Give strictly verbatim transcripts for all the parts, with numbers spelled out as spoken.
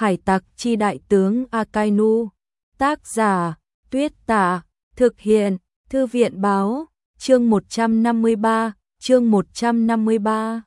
Hải tặc chi đại tướng Akainu. Tác giả Tuyết Tả. Thực hiện Thư viện báo. Chương một trăm năm mươi ba. Chương một trăm năm mươi ba.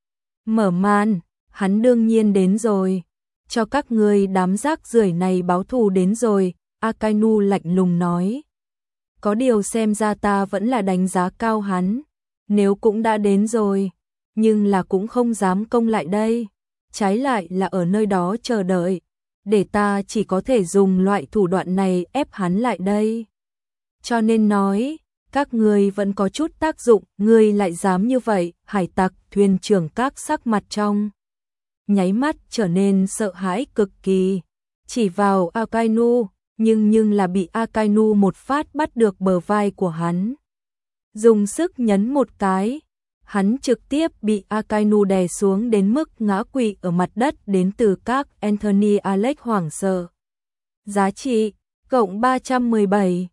Mở màn. Hắn đương nhiên đến rồi. Cho các ngươi đám rác rưởi này báo thù đến rồi. Akainu lạnh lùng nói. Có điều xem ra ta vẫn là đánh giá cao hắn. Nếu cũng đã đến rồi, nhưng là cũng không dám công lại đây. Trái lại là ở nơi đó chờ đợi. Để ta chỉ có thể dùng loại thủ đoạn này ép hắn lại đây. Cho nên nói, các ngươi vẫn có chút tác dụng, ngươi lại dám như vậy. Hải tặc thuyền trưởng các sắc mặt trong nháy mắt trở nên sợ hãi cực kỳ. Chỉ vào Akainu, nhưng nhưng là bị Akainu một phát bắt được bờ vai của hắn. Dùng sức nhấn một cái, hắn trực tiếp bị Akainu đè xuống đến mức ngã quỵ ở mặt đất. Đến từ các Anthony Alex hoảng sợ. Giá trị cộng ba trăm mười bảy.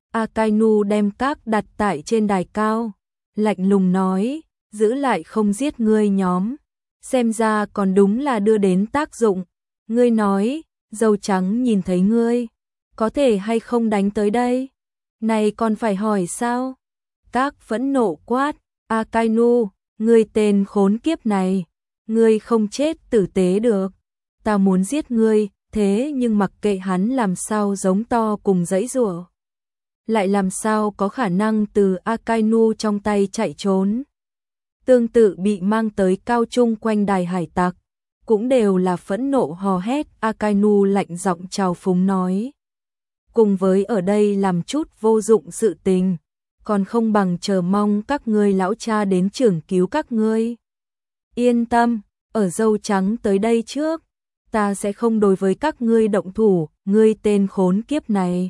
Akainu đem các đặt tại trên đài cao, lạnh lùng nói, giữ lại không giết ngươi nhóm. Xem ra còn đúng là đưa đến tác dụng. Ngươi nói, dâu trắng nhìn thấy ngươi, có thể hay không đánh tới đây? Này còn phải hỏi sao? Các phẫn nộ quát, Akainu, ngươi tên khốn kiếp này, ngươi không chết tử tế được. Ta muốn giết ngươi, thế nhưng mặc kệ hắn làm sao giống to cùng giãy giụa, lại làm sao có khả năng từ Akainu trong tay chạy trốn. Tương tự bị mang tới cao trung quanh đài hải tặc, cũng đều là phẫn nộ hò hét. Akainu lạnh giọng trào phúng nói, cùng với ở đây làm chút vô dụng sự tình, còn không bằng chờ mong các ngươi lão cha đến trưởng cứu các ngươi. Yên tâm, ở dâu trắng tới đây trước, ta sẽ không đối với các ngươi động thủ. Ngươi tên khốn kiếp này.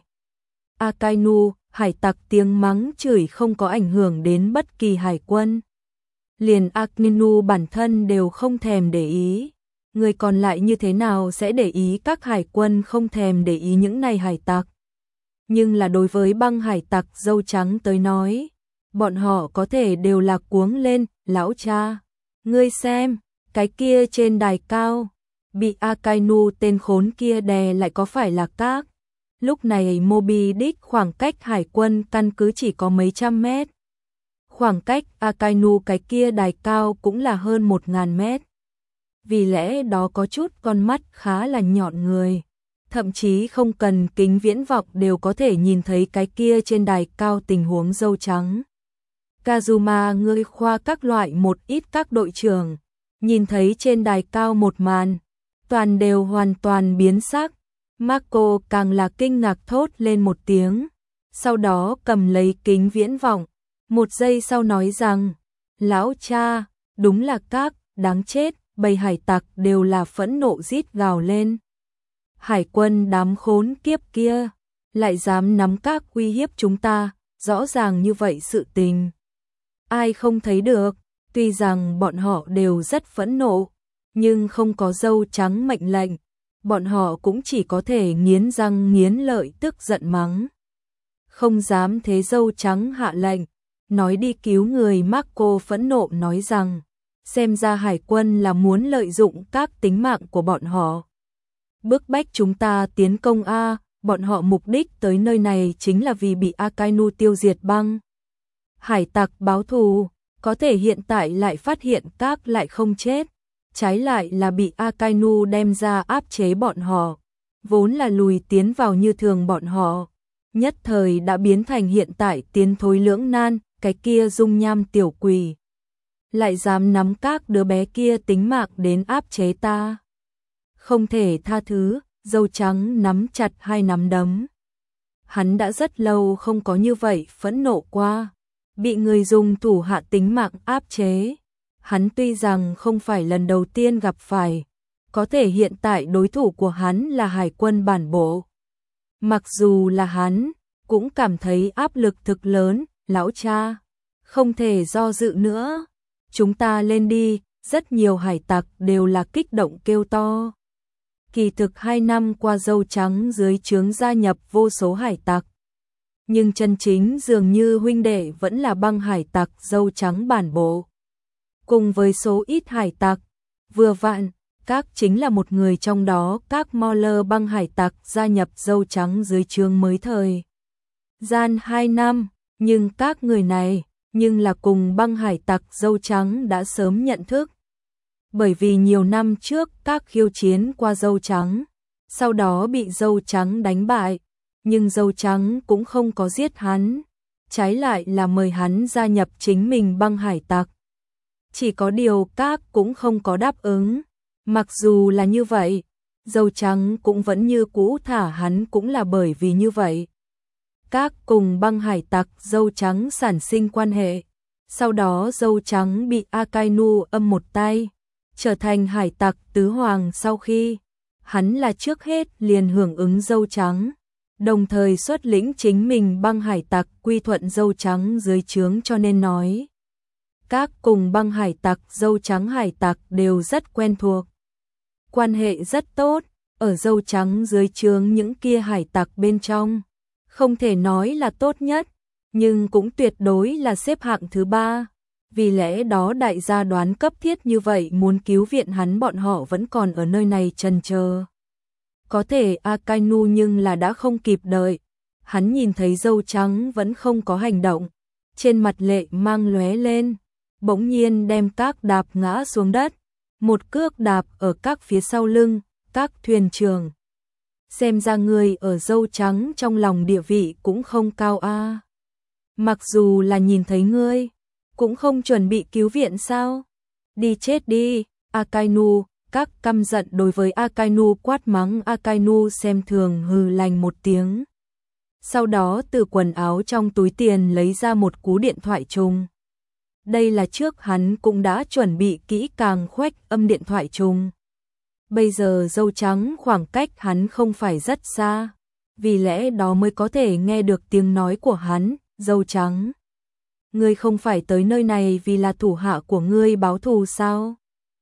Akainu, hải tặc tiếng mắng chửi không có ảnh hưởng đến bất kỳ hải quân. Liền Akainu bản thân đều không thèm để ý. Người còn lại như thế nào sẽ để ý các hải quân không thèm để ý những này hải tặc. Nhưng là đối với băng hải tặc dâu trắng tới nói, bọn họ có thể đều là cuống lên. Lão cha, ngươi xem, cái kia trên đài cao, bị Akainu tên khốn kia đè lại có phải là các. Lúc này Moby Dick khoảng cách hải quân căn cứ chỉ có mấy trăm mét. Khoảng cách Akainu cái kia đài cao cũng là hơn một ngàn mét. Vì lẽ đó có chút con mắt khá là nhọn người. Thậm chí không cần kính viễn vọng đều có thể nhìn thấy cái kia trên đài cao tình huống dâu trắng. Kazuma ngươi khoa các loại một ít các đội trưởng, nhìn thấy trên đài cao một màn, toàn đều hoàn toàn biến sắc. Marco càng là kinh ngạc thốt lên một tiếng, sau đó cầm lấy kính viễn vọng, một giây sau nói rằng, lão cha, đúng là các, đáng chết. Bầy hải tặc đều là phẫn nộ rít gào lên. Hải quân đám khốn kiếp kia, lại dám nắm các uy hiếp chúng ta, rõ ràng như vậy sự tình. Ai không thấy được, tuy rằng bọn họ đều rất phẫn nộ, nhưng không có dâu trắng mệnh lệnh, bọn họ cũng chỉ có thể nghiến răng nghiến lợi tức giận mắng. Không dám thế dâu trắng hạ lệnh, nói đi cứu người. Marco phẫn nộ nói rằng, xem ra hải quân là muốn lợi dụng các tính mạng của bọn họ, bức bách chúng ta tiến công a. Bọn họ mục đích tới nơi này chính là vì bị Akainu tiêu diệt băng hải tặc báo thù, có thể hiện tại lại phát hiện các lại không chết, trái lại là bị Akainu đem ra áp chế bọn họ, vốn là lùi tiến vào như thường bọn họ, nhất thời đã biến thành hiện tại tiến thối lưỡng nan. Cái kia dung nham tiểu quỷ lại dám nắm các đứa bé kia tính mạng đến áp chế ta, không thể tha thứ. Dâu trắng nắm chặt hai nắm đấm. Hắn đã rất lâu không có như vậy phẫn nộ qua, bị người dùng thủ hạ tính mạng áp chế. Hắn tuy rằng không phải lần đầu tiên gặp phải, có thể hiện tại đối thủ của hắn là hải quân bản bộ. Mặc dù là hắn, cũng cảm thấy áp lực thực lớn. Lão cha, không thể do dự nữa, chúng ta lên đi. Rất nhiều hải tặc đều là kích động kêu to. Kỳ thực hai năm qua dâu trắng dưới trướng gia nhập vô số hải tặc, nhưng chân chính dường như huynh đệ vẫn là băng hải tặc dâu trắng bản bộ. Cùng với số ít hải tặc, vừa vặn, Các chính là một người trong đó, các Mauler băng hải tặc gia nhập dâu trắng dưới trướng mới thời gian hai năm, nhưng các người này, nhưng là cùng băng hải tặc dâu trắng đã sớm nhận thức. Bởi vì nhiều năm trước các khiêu chiến qua dâu trắng, sau đó bị dâu trắng đánh bại, nhưng dâu trắng cũng không có giết hắn, trái lại là mời hắn gia nhập chính mình băng hải tặc. Chỉ có điều các cũng không có đáp ứng. Mặc dù là như vậy, dâu trắng cũng vẫn như cũ thả hắn, cũng là bởi vì như vậy. Các cùng băng hải tặc dâu trắng sản sinh quan hệ. Sau đó dâu trắng bị Akainu âm một tay, trở thành hải tặc tứ hoàng. Sau khi hắn là trước hết liền hưởng ứng dâu trắng, đồng thời xuất lĩnh chính mình băng hải tặc quy thuận dâu trắng dưới trướng, cho nên nói các cùng băng hải tặc dâu trắng hải tặc đều rất quen thuộc. Quan hệ rất tốt, ở dâu trắng dưới trướng những kia hải tặc bên trong, không thể nói là tốt nhất, nhưng cũng tuyệt đối là xếp hạng thứ ba. Vì lẽ đó đại gia đoán cấp thiết như vậy muốn cứu viện hắn, bọn họ vẫn còn ở nơi này trần chờ. Có thể Akainu nhưng là đã không kịp đợi, hắn nhìn thấy dâu trắng vẫn không có hành động, trên mặt lệ mang lóe lên, bỗng nhiên đem các đạp ngã xuống đất, một cước đạp ở các phía sau lưng, các thuyền trưởng. Xem ra người ở dâu trắng trong lòng địa vị cũng không cao a. À. Mặc dù là nhìn thấy ngươi, cũng không chuẩn bị cứu viện sao? Đi chết đi, Akainu. Các căm giận đối với Akainu quát mắng. Akainu xem thường hừ lành một tiếng. Sau đó từ quần áo trong túi tiền lấy ra một cú điện thoại trùng. Đây là trước hắn cũng đã chuẩn bị kỹ càng khuếch âm điện thoại trùng. Bây giờ dâu trắng khoảng cách hắn không phải rất xa, vì lẽ đó mới có thể nghe được tiếng nói của hắn. Dâu trắng, ngươi không phải tới nơi này vì là thủ hạ của ngươi báo thù sao?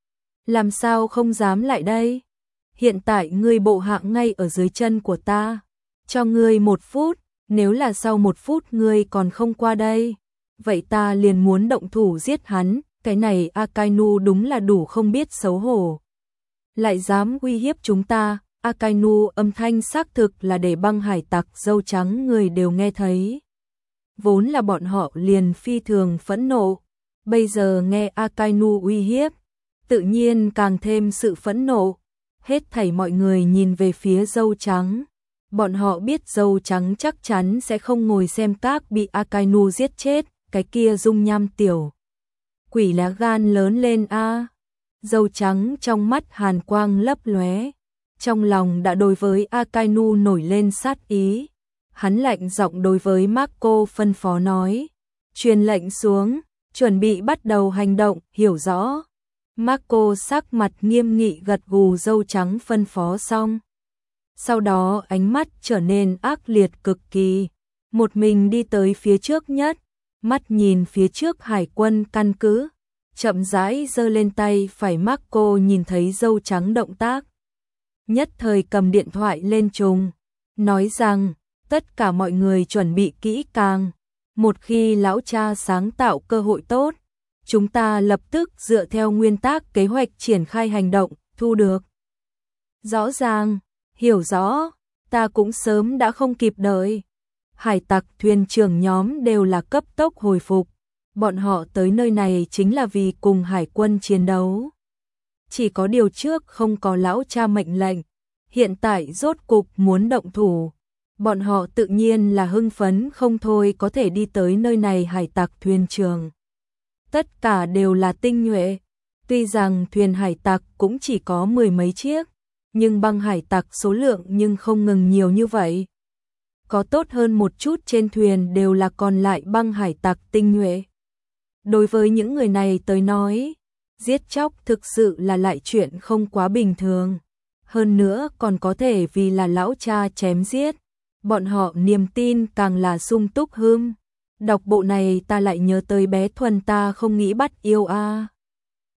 Làm sao không dám lại đây? Hiện tại ngươi bộ hạ ngay ở dưới chân của ta, cho ngươi một phút, nếu là sau một phút ngươi còn không qua đây, vậy ta liền muốn động thủ giết hắn. Cái này Akainu đúng là đủ không biết xấu hổ, lại dám uy hiếp chúng ta. Akainu âm thanh xác thực là để băng hải tặc dâu trắng người đều nghe thấy. Vốn là bọn họ liền phi thường phẫn nộ, bây giờ nghe Akainu uy hiếp, tự nhiên càng thêm sự phẫn nộ. Hết thảy mọi người nhìn về phía dâu trắng, bọn họ biết dâu trắng chắc chắn sẽ không ngồi xem các bị Akainu giết chết, cái kia dung nham tiểu quỷ lá gan lớn lên a. À. Dâu trắng trong mắt hàn quang lấp lóe, trong lòng đã đối với Akainu nổi lên sát ý. Hắn lạnh giọng đối với Marco phân phó nói, truyền lệnh xuống, chuẩn bị bắt đầu hành động, hiểu rõ. Marco sắc mặt nghiêm nghị gật gù. Dâu trắng phân phó xong, sau đó ánh mắt trở nên ác liệt cực kỳ, một mình đi tới phía trước nhất, mắt nhìn phía trước hải quân căn cứ, chậm rãi giơ lên tay phải. Marco nhìn thấy dâu trắng động tác, nhất thời cầm điện thoại lên trùng, nói rằng tất cả mọi người chuẩn bị kỹ càng, một khi lão cha sáng tạo cơ hội tốt, chúng ta lập tức dựa theo nguyên tắc kế hoạch triển khai hành động. Thu được. Rõ ràng, hiểu rõ, ta cũng sớm đã không kịp đợi. Hải tặc thuyền trưởng nhóm đều là cấp tốc hồi phục, bọn họ tới nơi này chính là vì cùng hải quân chiến đấu. Chỉ có điều trước không có lão cha mệnh lệnh, hiện tại rốt cục muốn động thủ. Bọn họ tự nhiên là hưng phấn không thôi, có thể đi tới nơi này. Hải tặc thuyền trưởng tất cả đều là tinh nhuệ, tuy rằng thuyền hải tặc cũng chỉ có mười mấy chiếc, nhưng băng hải tặc số lượng nhưng không ngừng nhiều như vậy. Có tốt hơn một chút trên thuyền đều là còn lại băng hải tặc tinh nhuệ. Đối với những người này tới nói, giết chóc thực sự là lại chuyện không quá bình thường. Hơn nữa còn có thể vì là lão cha chém giết, bọn họ niềm tin càng là sung túc hưm. Đọc bộ này ta lại nhớ tới bé Thuần ta không nghĩ bắt yêu a.